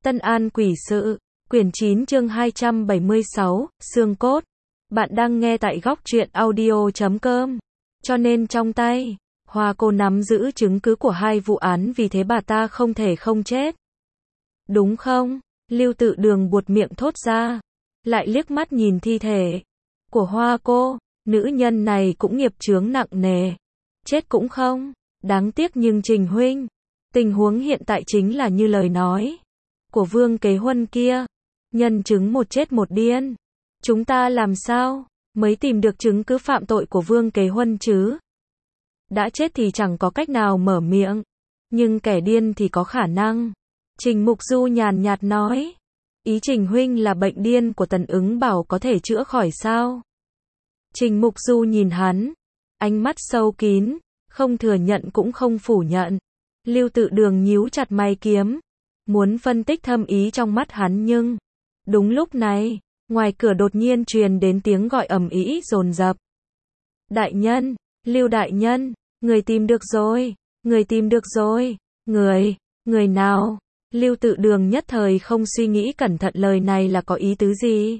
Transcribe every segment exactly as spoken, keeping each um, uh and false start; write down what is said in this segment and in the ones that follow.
Tân An Quỷ Sự, quyển chín chương hai trăm bảy mươi sáu, xương cốt. Bạn đang nghe tại góc truyện audio chấm com. Cho nên trong tay, Hoa cô nắm giữ chứng cứ của hai vụ án, vì thế bà ta không thể không chết. Đúng không? Lưu Tự Đường buột miệng thốt ra, lại liếc mắt nhìn thi thể của Hoa cô, nữ nhân này cũng nghiệp chướng nặng nề. Chết cũng không đáng tiếc, nhưng Trình huynh, tình huống hiện tại chính là như lời nói của Vương Kế Huân kia, nhân chứng một chết một điên. Chúng ta làm sao mới tìm được chứng cứ phạm tội của Vương Kế Huân chứ? Đã chết thì chẳng có cách nào mở miệng, nhưng kẻ điên thì có khả năng. Trình Mục Du nhàn nhạt nói, ý Trình huynh là bệnh điên của Tần Ứng Bảo có thể chữa khỏi sao? Trình Mục Du nhìn hắn, ánh mắt sâu kín, không thừa nhận cũng không phủ nhận. Lưu Tự Đường nhíu chặt mày kiếm, muốn phân tích thâm ý trong mắt hắn, nhưng đúng lúc này, ngoài cửa đột nhiên truyền đến tiếng gọi ầm ĩ dồn dập. Đại nhân, Lưu đại nhân, người tìm được rồi, người tìm được rồi, người, người nào? Lưu Tự Đường nhất thời không suy nghĩ cẩn thận lời này là có ý tứ gì.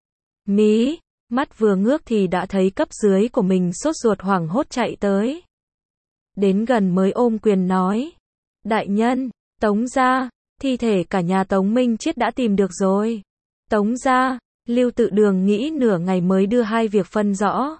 Mí, mắt vừa ngước thì đã thấy cấp dưới của mình sốt ruột hoảng hốt chạy tới. Đến gần mới ôm quyền nói, đại nhân, Tống gia, thi thể cả nhà Tống Minh Chiết đã tìm được rồi. Tống gia, Lưu Tự Đường nghĩ nửa ngày mới đưa hai việc phân rõ.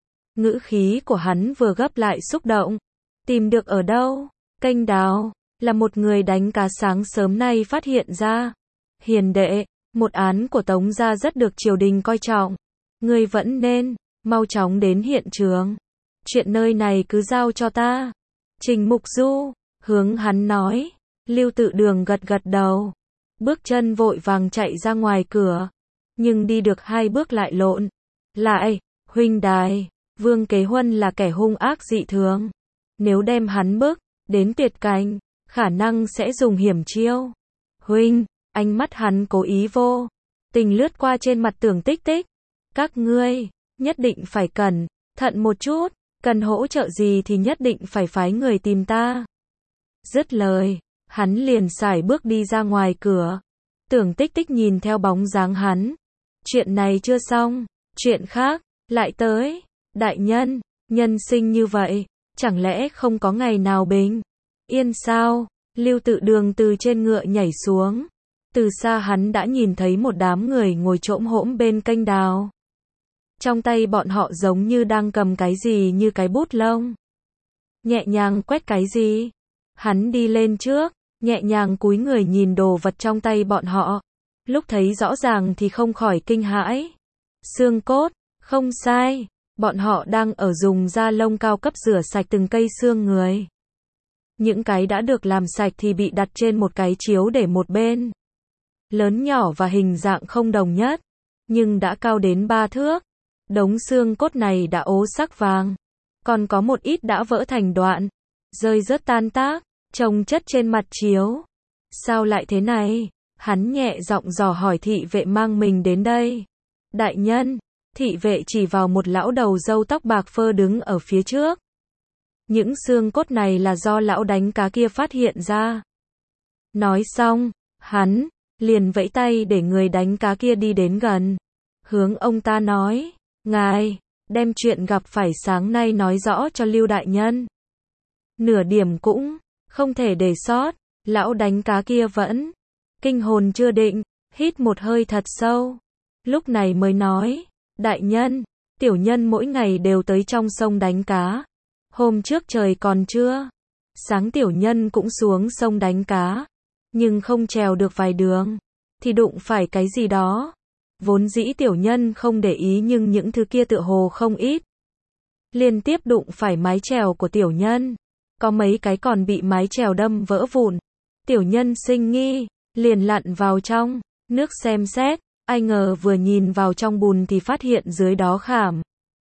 Ngữ khí của hắn vừa gấp lại xúc động. Tìm được ở đâu? Kênh Đào, là một người đánh cá sáng sớm nay phát hiện ra. Hiền đệ, một án của Tống gia rất được triều đình coi trọng. Ngươi vẫn nên mau chóng đến hiện trường. Chuyện nơi này cứ giao cho ta. Trình Mục Du hướng hắn nói. Lưu Tự Đường gật gật đầu, bước chân vội vàng chạy ra ngoài cửa, nhưng đi được hai bước lại lộn lại. Huynh đài, Vương Kế Huân là kẻ hung ác dị thường, nếu đem hắn bức đến tuyệt cảnh, khả năng sẽ dùng hiểm chiêu. Huynh, ánh mắt hắn cố ý vô tình lướt qua trên mặt Tưởng Tích Tích. Các ngươi nhất định phải cẩn thận một chút, cần hỗ trợ gì thì nhất định phải phái người tìm ta. Dứt lời, hắn liền sải bước đi ra ngoài cửa. Tưởng Tích Tích nhìn theo bóng dáng hắn. Chuyện này chưa xong, chuyện khác lại tới. Đại nhân, nhân sinh như vậy, chẳng lẽ không có ngày nào bình yên sao? Lưu Tự Đường từ trên ngựa nhảy xuống. Từ xa hắn đã nhìn thấy một đám người ngồi chỗm hỗm bên kênh đào. Trong tay bọn họ giống như đang cầm cái gì như cái bút lông. Nhẹ nhàng quét cái gì. Hắn đi lên trước, nhẹ nhàng cúi người nhìn đồ vật trong tay bọn họ. Lúc thấy rõ ràng thì không khỏi kinh hãi. Xương cốt, không sai, bọn họ đang ở dùng da lông cao cấp rửa sạch từng cây xương người. Những cái đã được làm sạch thì bị đặt trên một cái chiếu để một bên. Lớn nhỏ và hình dạng không đồng nhất, nhưng đã cao đến ba thước. Đống xương cốt này đã ố sắc vàng, còn có một ít đã vỡ thành đoạn, rơi rớt tan tác, chồng chất trên mặt chiếu. Sao lại thế này? Hắn nhẹ giọng dò hỏi thị vệ mang mình đến đây. Đại nhân, thị vệ chỉ vào một lão đầu râu tóc bạc phơ đứng ở phía trước. Những xương cốt này là do lão đánh cá kia phát hiện ra. Nói xong, hắn liền vẫy tay để người đánh cá kia đi đến gần. Hướng ông ta nói, ngài, đem chuyện gặp phải sáng nay nói rõ cho Lưu đại nhân. Nửa điểm cũng không thể để sót. Lão đánh cá kia vẫn kinh hồn chưa định, hít một hơi thật sâu. Lúc này mới nói, đại nhân, tiểu nhân mỗi ngày đều tới trong sông đánh cá. Hôm trước trời còn trưa, sáng tiểu nhân cũng xuống sông đánh cá, nhưng không trèo được vài đường, thì đụng phải cái gì đó. Vốn dĩ tiểu nhân không để ý, nhưng những thứ kia tựa hồ không ít. Liên tiếp đụng phải mái chèo của tiểu nhân, có mấy cái còn bị mái chèo đâm vỡ vụn. Tiểu nhân sinh nghi, liền lặn vào trong nước xem xét, ai ngờ vừa nhìn vào trong bùn thì phát hiện dưới đó khảm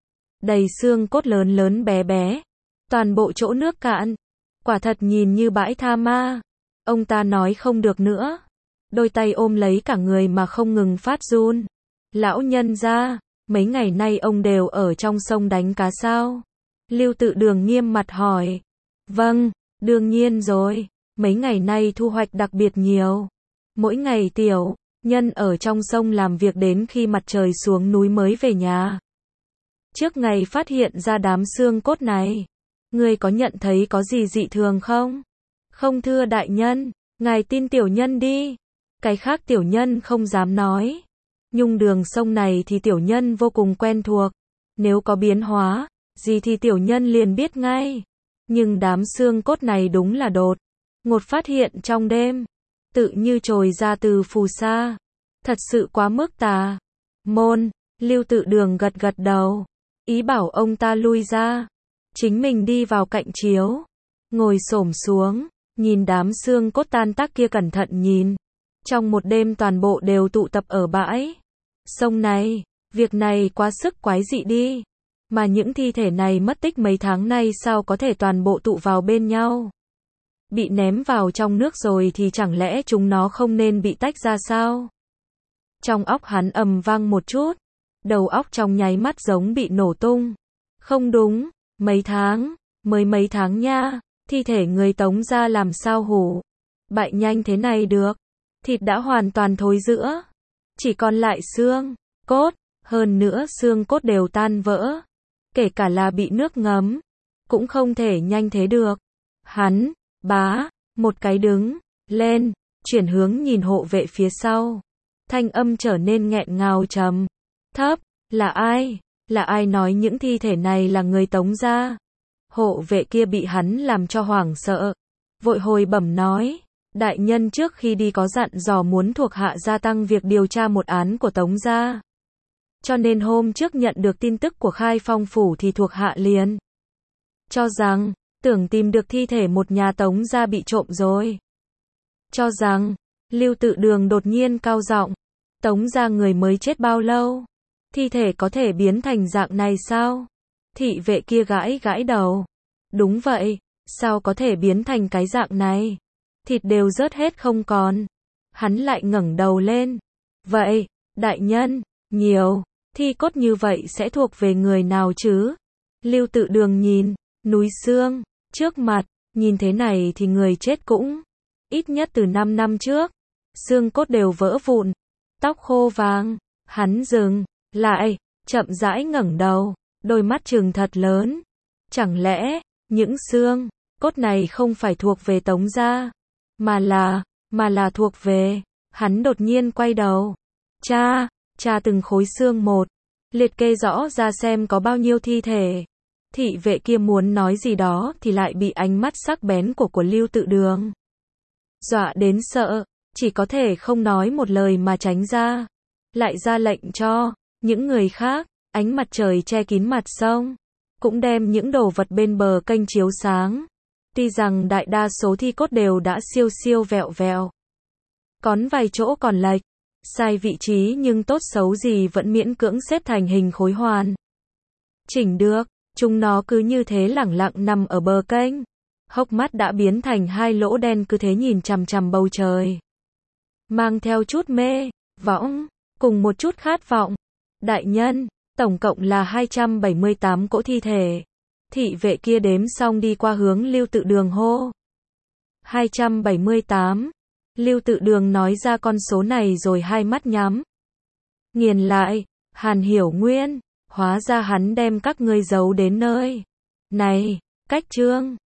đầy xương cốt lớn lớn bé bé, toàn bộ chỗ nước cạn, quả thật nhìn như bãi tha ma. Ông ta nói không được nữa, đôi tay ôm lấy cả người mà không ngừng phát run. Lão nhân gia, mấy ngày nay ông đều ở trong sông đánh cá sao? Lưu Tự Đường nghiêm mặt hỏi. Vâng, đương nhiên rồi, mấy ngày nay thu hoạch đặc biệt nhiều. Mỗi ngày tiểu nhân ở trong sông làm việc đến khi mặt trời xuống núi mới về nhà. Trước ngày phát hiện ra đám xương cốt này, người có nhận thấy có gì dị thường không? Không thưa đại nhân, ngài tin tiểu nhân đi. Cái khác tiểu nhân không dám nói. Nhưng đường sông này thì tiểu nhân vô cùng quen thuộc. Nếu có biến hóa gì thì tiểu nhân liền biết ngay. Nhưng đám xương cốt này đúng là đột ngột phát hiện trong đêm, tự như trồi ra từ phù sa. Thật sự quá mức tà môn. Lưu Tự Đường gật gật đầu, ý bảo ông ta lui ra. Chính mình đi vào cạnh chiếu, ngồi xổm xuống, nhìn đám xương cốt tan tác kia cẩn thận nhìn. Trong một đêm toàn bộ đều tụ tập ở bãi sông này. Việc này quá sức quái dị đi. Mà những thi thể này mất tích mấy tháng nay sao có thể toàn bộ tụ vào bên nhau? Bị ném vào trong nước rồi thì chẳng lẽ chúng nó không nên bị tách ra sao? Trong óc hắn ầm vang một chút, đầu óc trong nháy mắt giống bị nổ tung. Không đúng, mấy tháng, mới mấy tháng nha, thi thể người Tống ra làm sao hủ bại nhanh thế này được? Thịt đã hoàn toàn thối rữa, chỉ còn lại xương cốt, hơn nữa xương cốt đều tan vỡ, kể cả là bị nước ngấm, cũng không thể nhanh thế được. Hắn, bá, một cái đứng lên, chuyển hướng nhìn hộ vệ phía sau. Thanh âm trở nên nghẹn ngào trầm thấp, là ai? Là ai nói những thi thể này là người Tống gia? Hộ vệ kia bị hắn làm cho hoảng sợ, vội hồi bẩm nói, đại nhân trước khi đi có dặn dò muốn thuộc hạ gia tăng việc điều tra một án của Tống gia. Cho nên hôm trước nhận được tin tức của Khai Phong phủ thì thuộc hạ liền cho rằng, tưởng tìm được thi thể một nhà Tống gia bị trộm rồi. Cho rằng, Lưu Tự Đường đột nhiên cao giọng, Tống gia người mới chết bao lâu? Thi thể có thể biến thành dạng này sao? Thị vệ kia gãi gãi đầu. Đúng vậy, sao có thể biến thành cái dạng này? Thịt đều rớt hết không còn. Hắn lại ngẩng đầu lên. Vậy, đại nhân, nhiều thi cốt như vậy sẽ thuộc về người nào chứ? Lưu Tự Đường nhìn núi xương trước mặt, nhìn thế này thì người chết cũng ít nhất từ năm năm trước. Xương cốt đều vỡ vụn, tóc khô vàng. Hắn dừng lại, chậm rãi ngẩng đầu, đôi mắt trừng thật lớn. Chẳng lẽ những xương cốt này không phải thuộc về Tống gia, mà là mà là thuộc về? Hắn đột nhiên quay đầu, cha, cha từng khối xương một, liệt kê rõ ra xem có bao nhiêu thi thể. Thị vệ kia muốn nói gì đó thì lại bị ánh mắt sắc bén của của Lưu Tự Đường dọa đến sợ, chỉ có thể không nói một lời mà tránh ra. Lại ra lệnh cho những người khác, ánh mặt trời che kín mặt sông, cũng đem những đồ vật bên bờ kênh chiếu sáng. Tuy rằng đại đa số thi cốt đều đã siêu siêu vẹo vẹo, còn vài chỗ còn lệch sai vị trí, nhưng tốt xấu gì vẫn miễn cưỡng xếp thành hình khối hoàn chỉnh được. Chúng nó cứ như thế lẳng lặng nằm ở bờ kênh, hốc mắt đã biến thành hai lỗ đen, cứ thế nhìn chằm chằm bầu trời, mang theo chút mê võng cùng một chút khát vọng. Đại nhân, tổng cộng là hai trăm bảy mươi tám cỗ thi thể. Thị vệ kia đếm xong đi qua hướng Lưu Tự Đường hô. hai trăm bảy mươi tám. Lưu Tự Đường nói ra con số này rồi hai mắt nhắm nghiền lại. Hàn Hiểu Nguyên, hóa ra hắn đem các ngươi giấu đến nơi này. Cách chương